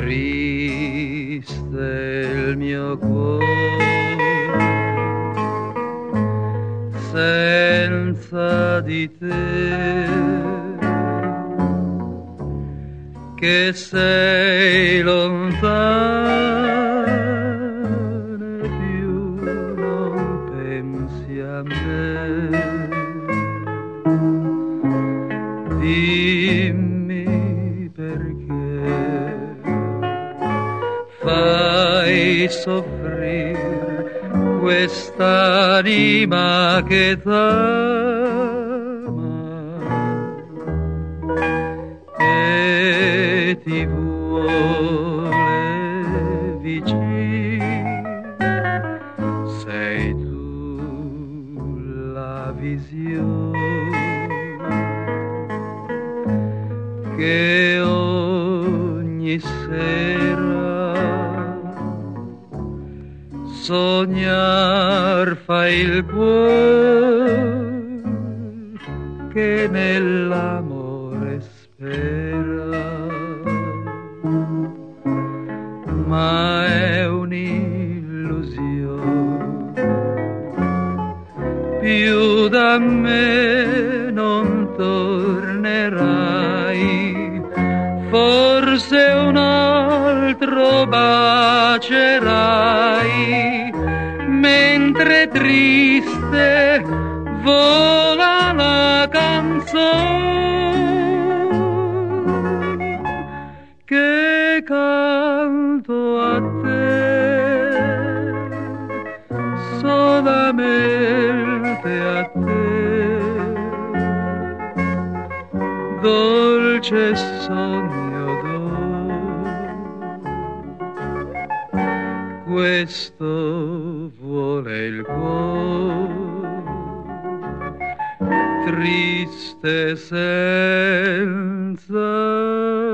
triste il mio cuore senza di te, che sei lontana e più non pensi a me. Dimmi perché fai soffrire quest'anima che t'ama e ti vuole vicino. Sei tu la visione che ogni sera sognar fa il cuore che nell'amore spera, ma è un'illusione, più da me non tornerai, forse un altro bacerai, mentre triste vola la canzone che canto a te, solamente a te, dolce sogno d'oro. Questo vuole il cuore, triste senza